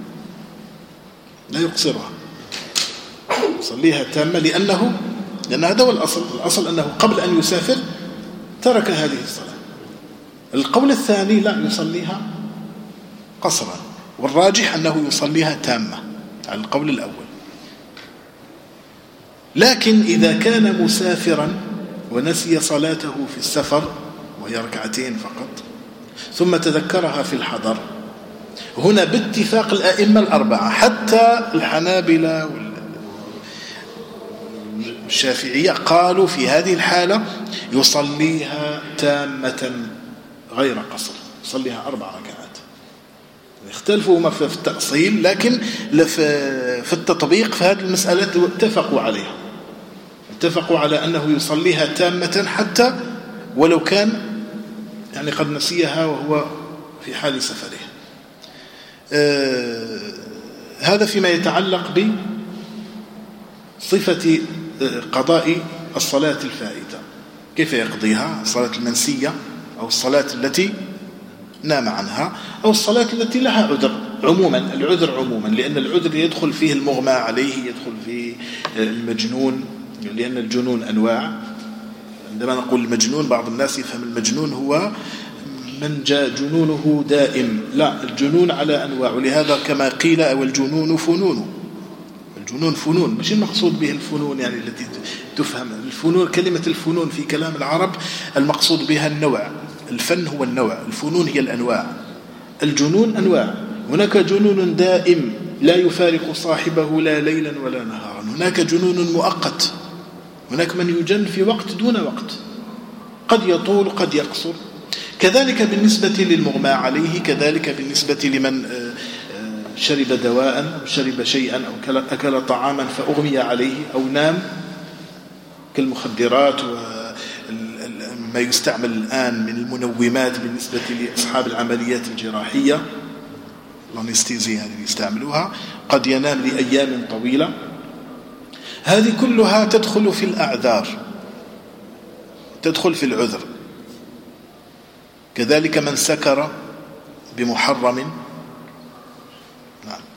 لا يقصرها، يصليها تامة لأن هذا هو الأصل أنه قبل أن يسافر ترك هذه الصلاة. القول الثاني لا، يصليها قصرا، والراجح أنه يصليها تامة على القول الأول. لكن إذا كان مسافرا ونسي صلاته في السفر وهي ركعتين فقط ثم تذكرها في الحضر، هنا باتفاق الأئمة الأربعة حتى الحنابلة والشافعية قالوا في هذه الحالة يصليها تامة غير قصر، يصليها 4 ركعات. اختلفوا هما في التأصيل، لكن في التطبيق في هذه المسألة اتفقوا عليها، اتفقوا على أنه يصليها تامة حتى ولو كان يعني قد نسيها وهو في حال سفره. هذا فيما يتعلق بصفة قضاء الصلاة الفائتة، كيف يقضيها؟ الصلاة المنسية أو الصلاة التي نام عنها أو الصلاة التي لها عذر. عموما العذر عموما، لأن العذر يدخل فيه المغمى عليه، يدخل فيه المجنون، لأن الجنون أنواع. عندما نقول المجنون بعض الناس يفهم المجنون هو من جاء جنونه دائم، لا، الجنون على أنواع، ولهذا كما قيل والجنون فنون. الجنون فنون، مش المقصود به الفنون يعني التي تفهم الفنون. كلمة الفنون في كلام العرب المقصود بها النوع، الفن هو النوع، الفنون هي الأنواع. الجنون أنواع، هناك جنون دائم لا يفارق صاحبه لا ليلا ولا نهارا، هناك جنون مؤقت، هناك من يجن في وقت دون وقت، قد يطول قد يقصر. كذلك بالنسبة للمغمى عليه، كذلك بالنسبة لمن شرب دواء أو شرب شيئا أو أكل طعاما فأغمي عليه أو نام، كالمخدرات وما يستعمل الآن من المنومات بالنسبة لأصحاب العمليات الجراحية، الأنستيزيا اللي يستعملوها، قد ينام لأيام طويلة. هذه كلها تدخل في الأعذار، تدخل في العذر. كذلك من سكر بمحرم. نعم.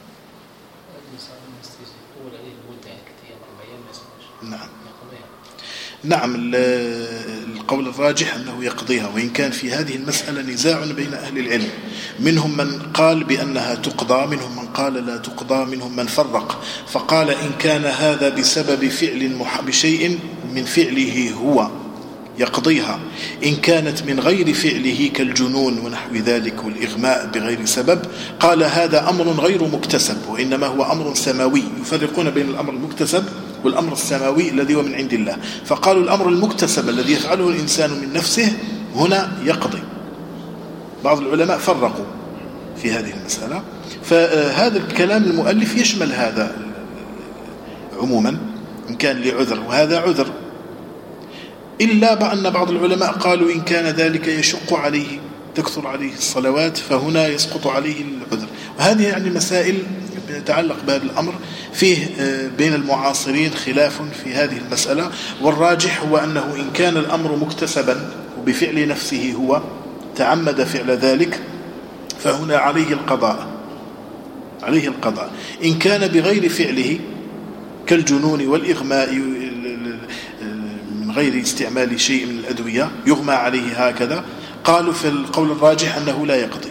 نعم. القول الراجح أنه يقضيها، وإن كان في هذه المسألة نزاع بين أهل العلم، منهم من قال بأنها تقضى، منهم من قال لا تقضى، منهم من فرق فقال إن كان هذا بسبب فعل بشيء من فعله هو يقضيها، إن كانت من غير فعله كالجنون ونحو ذلك والإغماء بغير سبب قال هذا أمر غير مكتسب، وإنما هو أمر سماوي. يفرقون بين الأمر المكتسب والأمر السماوي الذي هو من عند الله، فقالوا الأمر المكتسب الذي يفعله الإنسان من نفسه هنا يقضي. بعض العلماء فرقوا في هذه المسألة، فهذا الكلام المؤلف يشمل هذا عموما إن كان لعذر، وهذا عذر، إلا أن بعض العلماء قالوا إن كان ذلك يشق عليه، تكثر عليه الصلوات، فهنا يسقط عليه العذر. وهذه يعني مسائل يتعلق بهذا الأمر فيه بين المعاصرين خلاف في هذه المسألة، والراجح هو أنه إن كان الأمر مكتسبا وبفعل نفسه هو تعمد فعل ذلك فهنا عليه القضاء، عليه القضاء. إن كان بغير فعله كالجنون والإغماء من غير استعمال شيء من الأدوية يغمى عليه هكذا، قالوا في القول الراجح أنه لا يقضي.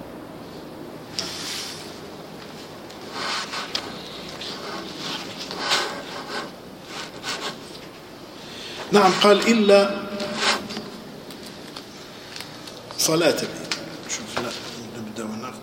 نعم. قال إلا صلاة، شوف لا نبدأ ونأخذ.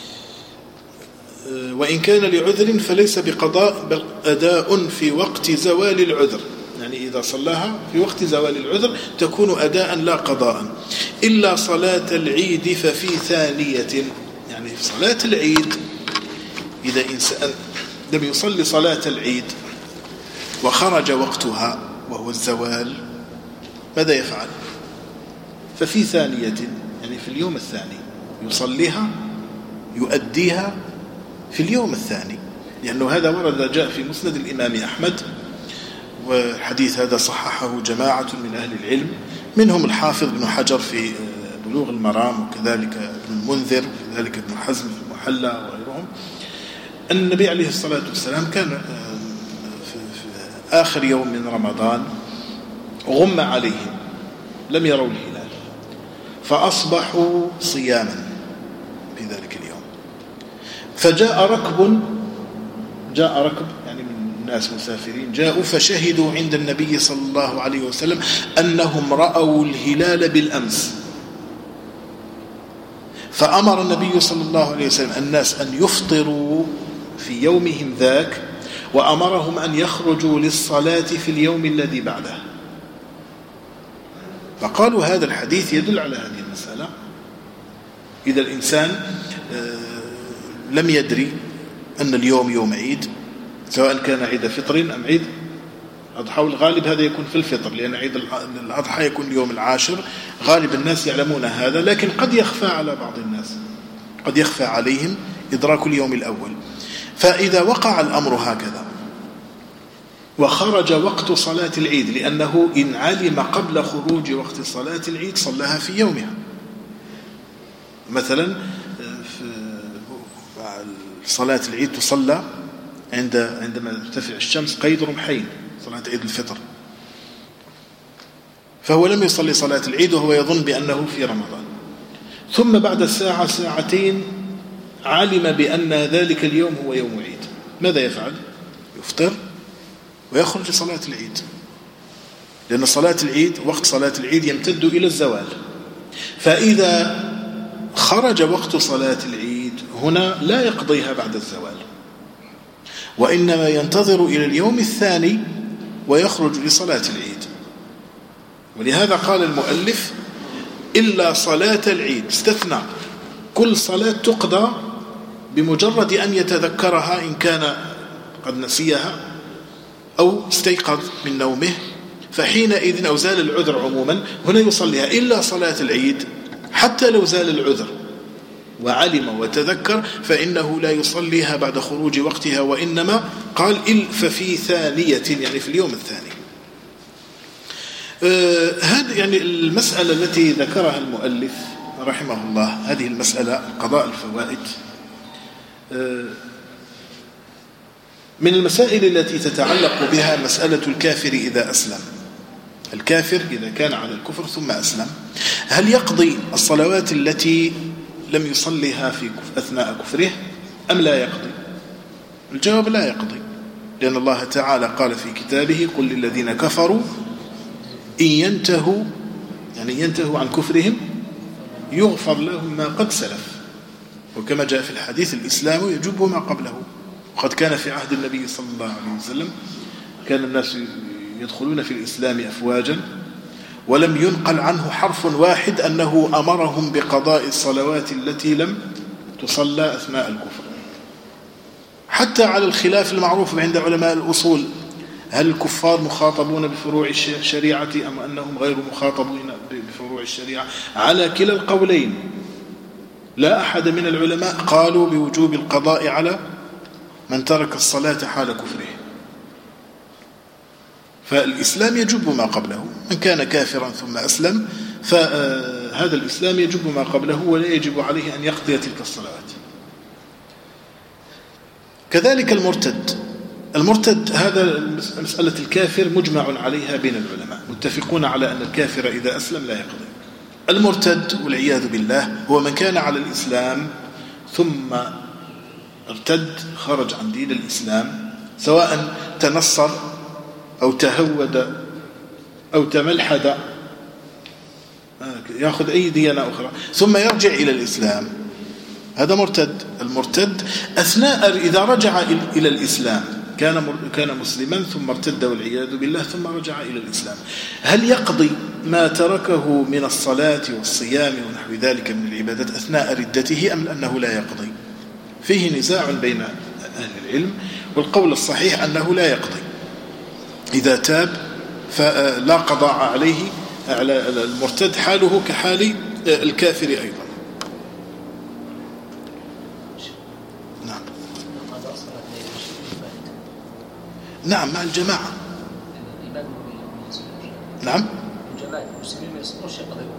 وإن كان لعذر فليس بقضاء بل أداء في وقت زوال العذر، يعني إذا صلاها في وقت زوال العذر تكون أداء لا قضاء. إلا صلاة العيد ففي ثانية، يعني في صلاة العيد إذا إنسان لم يصلي صلاة العيد وخرج وقتها وهو الزوال ماذا يفعل؟ ففي ثانية، يعني في اليوم الثاني يصليها، يؤديها في اليوم الثاني، لأنه هذا ورد جاء في مسند الإمام أحمد، والحديث هذا صححه جماعة من أهل العلم، منهم الحافظ بن حجر في بلوغ المرام، وكذلك ابن المنذر، وكذلك ابن حزم في المحلى وغيرهم، أن النبي عليه الصلاة والسلام كان في آخر يوم من رمضان غم عليهم لم يروا الهلال فأصبحوا صياما في ذلك اليوم، فجاء ركب يعني من الناس مسافرين جاءوا فشهدوا عند النبي صلى الله عليه وسلم أنهم رأوا الهلال بالأمس، فأمر النبي صلى الله عليه وسلم الناس أن يفطروا في يومهم ذاك، وأمرهم أن يخرجوا للصلاة في اليوم الذي بعده. فقالوا هذا الحديث يدل على هذه المسألة. إذا الإنسان لم يدري أن اليوم يوم عيد، سواء كان عيد فطر أم عيد أضحى، الغالب هذا يكون في الفطر، لأن عيد الأضحى يكون اليوم العاشر، غالب الناس يعلمون هذا، لكن قد يخفى على بعض الناس، قد يخفى عليهم إدراك اليوم الأول. فإذا وقع الأمر هكذا وخرج وقت صلاة العيد، لأنه إن علم قبل خروج وقت صلاة العيد صلىها في يومها، مثلا صلاة العيد تصلى عندما ترتفع الشمس قيد رمحين، صلاة عيد الفطر، فهو لم يصلي صلاة العيد وهو يظن بأنه في رمضان، ثم بعد ساعة ساعتين علم بأن ذلك اليوم هو يوم عيد، ماذا يفعل؟ يفطر ويخرج لصلاة العيد، لأن صلاة العيد وقت صلاة العيد يمتد إلى الزوال. فإذا خرج وقت صلاة العيد هنا لا يقضيها بعد الزوال، وإنما ينتظر إلى اليوم الثاني ويخرج لصلاة العيد. ولهذا قال المؤلف إلا صلاة العيد، استثنى كل صلاة تقضى بمجرد أن يتذكرها إن كان قد نسيها أو استيقظ من نومه، فحينئذ أو زال العذر عموما هنا يصليها. إلا صلاة العيد حتى لو زال العذر وعلم وتذكر فإنه لا يصليها بعد خروج وقتها، وإنما قال ففي ثانية، يعني في اليوم الثاني. هذه يعني المسألة التي ذكرها المؤلف رحمه الله، هذه المسألة قضاء الفوائد من المسائل التي تتعلق بها مسألة الكافر إذا أسلم. الكافر إذا كان على الكفر ثم أسلم، هل يقضي الصلوات التي لم يصليها في أثناء كفره أم لا يقضي؟ الجواب لا يقضي، لأن الله تعالى قال في كتابه: قل للذين كفروا إن ينتهوا، يعني ينتهوا عن كفرهم يغفر لهم ما قد سلف. وكما جاء في الحديث: الإسلام يجب ما قبله. وقد كان في عهد النبي صلى الله عليه وسلم كان الناس يدخلون في الإسلام أفواجا، ولم ينقل عنه حرف واحد أنه أمرهم بقضاء الصلوات التي لم تصلى أثناء الكفر. حتى على الخلاف المعروف عند علماء الأصول: هل الكفار مخاطبون بفروع الشريعة أم أنهم غير مخاطبين بفروع الشريعة؟ على كلا القولين لا أحد من العلماء قالوا بوجوب القضاء على من ترك الصلاة حال كفره. فالإسلام يجب ما قبله، من كان كافرا ثم أسلم فهذا الإسلام يجب ما قبله ولا يجب عليه أن يقضي تلك الصلوات. كذلك المرتد هذا مسألة الكافر مجمع عليها بين العلماء، متفقون على أن الكافر إذا أسلم لا يقضي. المرتد والعياذ بالله هو من كان على الإسلام ثم ارتد، خرج عن دين الإسلام، سواء تنصر أو تهود أو تملحد، يأخذ أي ديانة أخرى ثم يرجع إلى الإسلام، هذا مرتد. المرتد أثناء إذا رجع إلى الإسلام كان مسلما ثم ارتد والعياذ بالله ثم رجع إلى الإسلام، هل يقضي ما تركه من الصلاة والصيام ونحو ذلك من العبادات أثناء ردته أم أنه لا يقضي؟ فيه نزاع بين أهل العلم، والقول الصحيح أنه لا يقضي. إذا تاب فلا قضاء عليه على المرتد، حاله كحال الكافر أيضا. نعم مع الجماعة. نعم الجماعة المسلمين ما يصلوش يقضون،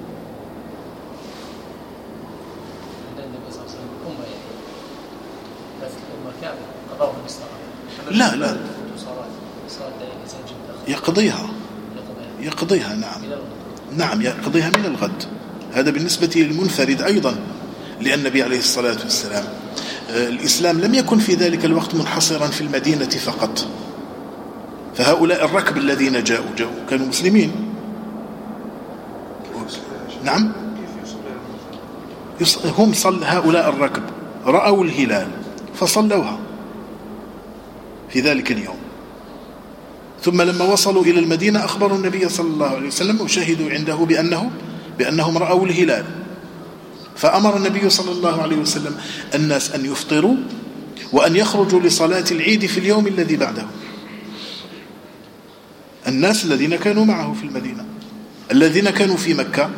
لأن النبي صلى الله عليه وسلم أمة يعني بس الأمة كاملة قضاهم بالصلاة. لا يقضيها نعم يقضيها من الغد. هذا بالنسبة للمنفرد أيضا، لأن النبي عليه الصلاة والسلام الإسلام لم يكن في ذلك الوقت منحصرا في المدينة فقط، فهؤلاء الركب الذين جاءوا كانوا مسلمين. نعم هم هؤلاء الركب رأوا الهلال فصلوها في ذلك اليوم، ثم لما وصلوا إلى المدينة أخبروا النبي صلى الله عليه وسلم وشهدوا عنده بأنهم رأوا الهلال، فأمر النبي صلى الله عليه وسلم الناس أن يفطروا وأن يخرجوا لصلاة العيد في اليوم الذي بعده. الناس الذين كانوا معه في المدينة، الذين كانوا في مكة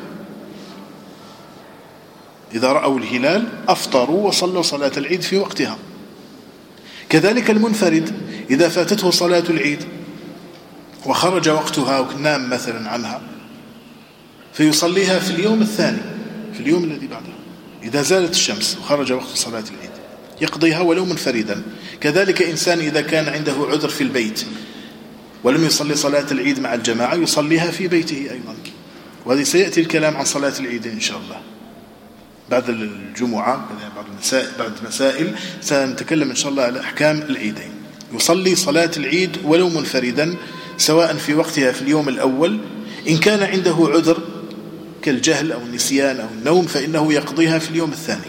إذا رأوا الهلال أفطروا وصلوا صلاة العيد في وقتها. كذلك المنفرد إذا فاتته صلاة العيد وخرج وقتها ونام مثلا عنها فيصليها في اليوم الثاني، في اليوم الذي بعده إذا زالت الشمس وخرج وقت صلاة العيد يقضيها ولو منفردا. كذلك إنسان إذا كان عنده عذر في البيت ولم يصلي صلاة العيد مع الجماعة يصليها في بيته أيضا. وهذه سيأتي الكلام عن صلاة العيد إن شاء الله بعد الجمعة، بعد مسائل سنتكلم إن شاء الله على أحكام العيدين. يصلي صلاة العيد ولو منفردا سواء في وقتها في اليوم الأول، إن كان عنده عذر كالجهل أو النسيان أو النوم فإنه يقضيها في اليوم الثاني.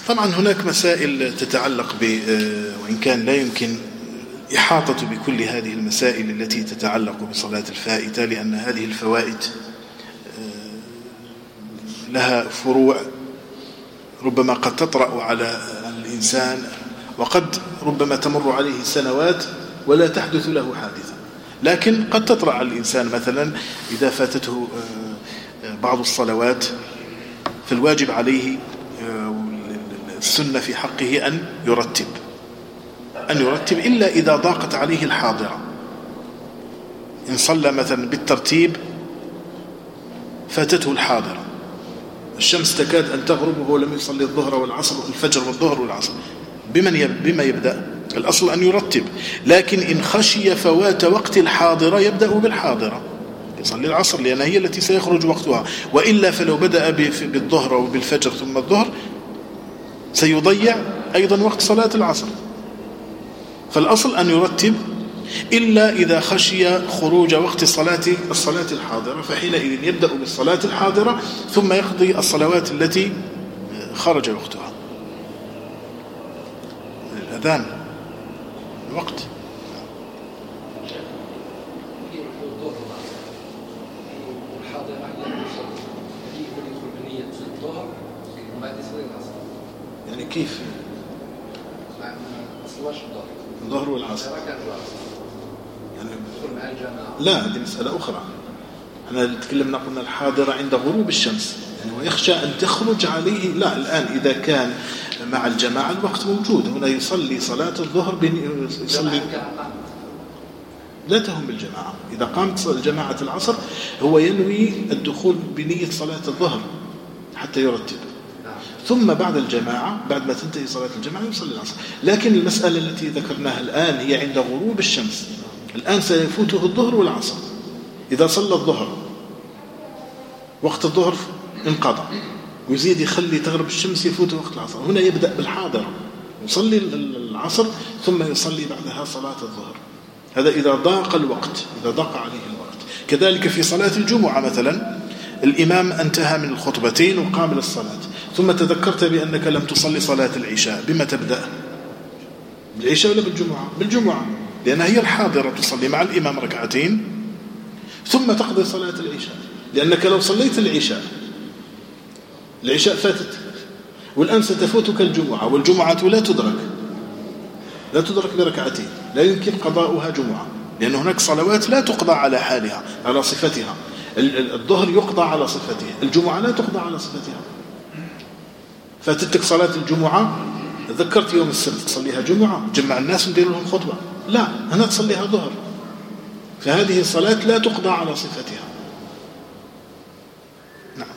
طبعا هناك مسائل تتعلق وإن كان لا يمكن إحاطة بكل هذه المسائل التي تتعلق بصلاة الفائتة، لأن هذه الفوائت لها فروع ربما قد تطرأ على الإنسان، وقد ربما تمر عليه سنوات ولا تحدث له حادثة، لكن قد تطرأ على الإنسان مثلا إذا فاتته بعض الصلوات، فالواجب عليه السنة في حقه أن يرتب إلا إذا ضاقت عليه الحاضرة. إن صلى مثلا بالترتيب فاتته الحاضرة، الشمس تكاد أن تغرب وهو لم يصلي الظهر والعصر الفجر والظهر والعصر، بما يبدأ؟ الأصل أن يرتب، لكن إن خشي فوات وقت الحاضرة يبدأ بالحاضرة، يصلي العصر لأنها هي التي سيخرج وقتها، وإلا فلو بدأ بالظهر أو بالفجر ثم الظهر سيضيع أيضا وقت صلاة العصر. فالأصل أن يرتب إلا إذا خشي خروج وقت الصلاة الحاضرة، فحينئذ يبدأ بالصلاة الحاضرة ثم يقضي الصلوات التي خرج وقتها. الأذان الوقت يعني كيف؟ الظهر والعصر يعني لا، هذه مسألة أخرى. احنا تكلمنا قلنا الحاضرة عند غروب الشمس يعني ويخشى أن تخرج عليه. لا، الآن إذا كان مع الجماعة الوقت موجود، هنا يصلي صلاة الظهر يصلي لا تهم بالجماعة. إذا قامت جماعة العصر هو ينوي الدخول بنية صلاة الظهر حتى يرتب، ثم بعد الجماعة بعد ما تنتهي صلاة الجماعة يصلي العصر. لكن المسألة التي ذكرناها الآن هي عند غروب الشمس. الآن سيفوته الظهر والعصر، إذا صلى الظهر وقت الظهر انقضى ويزيد يخلي تغرب الشمس يفوته وقت العصر، هنا يبدأ بالحاضر يصلي العصر ثم يصلي بعدها صلاة الظهر. هذا إذا ضاق الوقت، إذا ضاق عليه الوقت. كذلك في صلاة الجمعة مثلا، الإمام انتهى من الخطبتين وقام للصلاة، ثم تذكرت بأنك لم تصلي صلاة العشاء، بما تبدأ؟ بالعشاء ولا بالجمعة؟ بالجمعة، لأنها هي الحاضرة، تصلي مع الإمام ركعتين ثم تقضي صلاة العشاء، لأنك لو صليت العشاء فاتت، والآن ستفوتك الجمعة، والجمعة لا تدرك بركعتين، لا يمكن قضاؤها جمعة، لأن هناك صلوات لا تقضى على حالها على صفتها. الظهر يقضى على صفته، الجمعة لا تقضى على صفتها. فاتتك صلاة الجمعة، ذكرت يوم السبت تصليها جمعة، جمع الناس وندير لهم خطبة، لا، هنا تصليها ظهر، فهذه الصلاة لا تقضى على صفتها. نعم.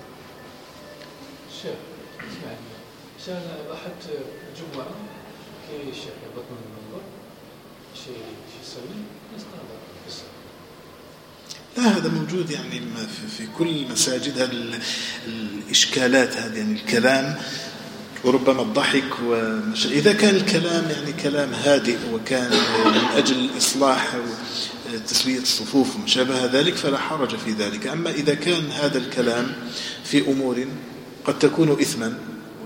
شيخ عشان لاحظت الجمعة كي الشيخ يبطل المنبر شيء يسوي يستعمل بس. لا، هذا موجود يعني في كل مساجد. هذه الإشكالات هذه يعني الكلام وربما الضحك إذا كان الكلام يعني كلام هادئ وكان من أجل إصلاح تسوية الصفوف وما شابه ذلك فلا حرج في ذلك. أما إذا كان هذا الكلام في أمور قد تكون إثما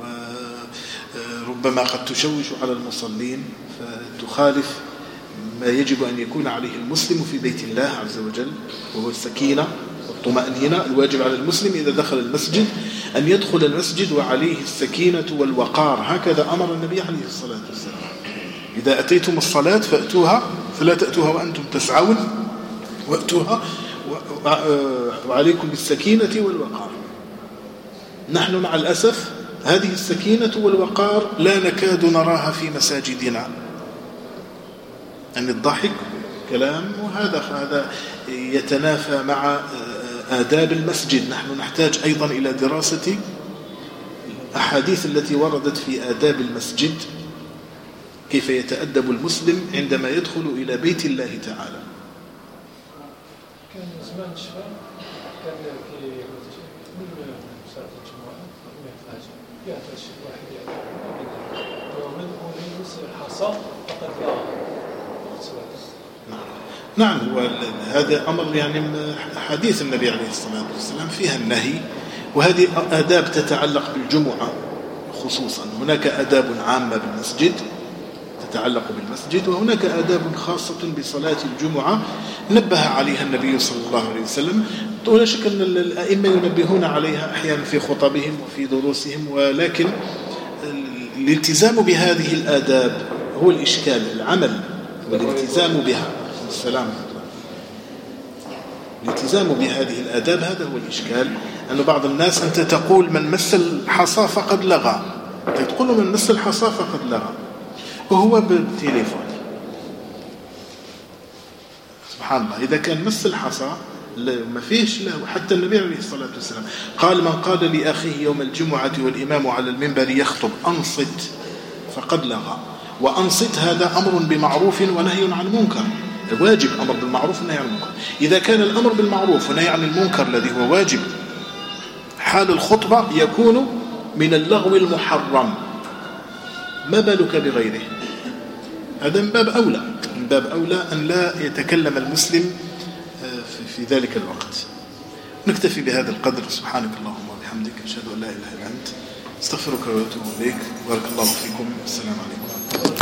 وربما قد تشوش على المصلين فتخالف ما يجب أن يكون عليه المسلم في بيت الله عز وجل، وهو السكينة والطمأنينة. الواجب على المسلم إذا دخل المسجد أن يدخل المسجد وعليه السكينة والوقار، هكذا أمر النبي عليه الصلاة والسلام: إذا أتيتم الصلاة فأتوها، فلا تأتوها وأنتم تسعون، وأتوها وعليكم بالسكينة والوقار. نحن مع الأسف هذه السكينة والوقار لا نكاد نراها في مساجدنا. أن الضحك كلام، وهذا يتنافى مع آداب المسجد. نحن نحتاج أيضا إلى دراسة الأحاديث التي وردت في آداب المسجد، كيف يتأدب المسلم عندما يدخل إلى بيت الله تعالى. كان زمان شباب كان في من صلاة الجمعة ما يحتاج يحتاج واحد يعني ومن حصى فقد لا. نعم، هذا أمر يعني حديث النبي عليه الصلاة والسلام فيها النهي، وهذه آداب تتعلق بالجمعة خصوصا. هناك آداب عامة بالمسجد تتعلق بالمسجد، وهناك آداب خاصة بصلاة الجمعة نبه عليها النبي صلى الله عليه وسلم، ولا شك أن الأئمة ينبهون عليها أحيانا في خطبهم وفي دروسهم، ولكن الالتزام بهذه الآداب هو الإشكال. العمل والالتزام بها، السلام، الالتزام بهذه الآداب هذا هو الإشكال. أن بعض الناس أنت تقول من مس الحصى فقد لغى، تقول من مس الحصى فقد لغى وهو بالتليفون. سبحان الله، إذا كان مس الحصى ما فيش له. حتى النبي عليه الصلاة والسلام قال من قال لأخيه يوم الجمعة والإمام على المنبر يخطب أنصت فقد لغى. وأنصت هذا أمر بمعروف ونهي عن منكر، واجب أمر بالمعروف ونهي عن المنكر. إذا كان الأمر بالمعروف ونهي عن المنكر الذي هو واجب حال الخطبة يكون من اللغو المحرم، ما بالك بغيره؟ هذا من باب أولى أن لا يتكلم المسلم في ذلك الوقت. نكتفي بهذا القدر. سبحانك اللهم وبحمدك، أشهد أن لا إله إلا أنت، استغفرك وأتوب إليك. بارك الله فيكم. السلام عليكم.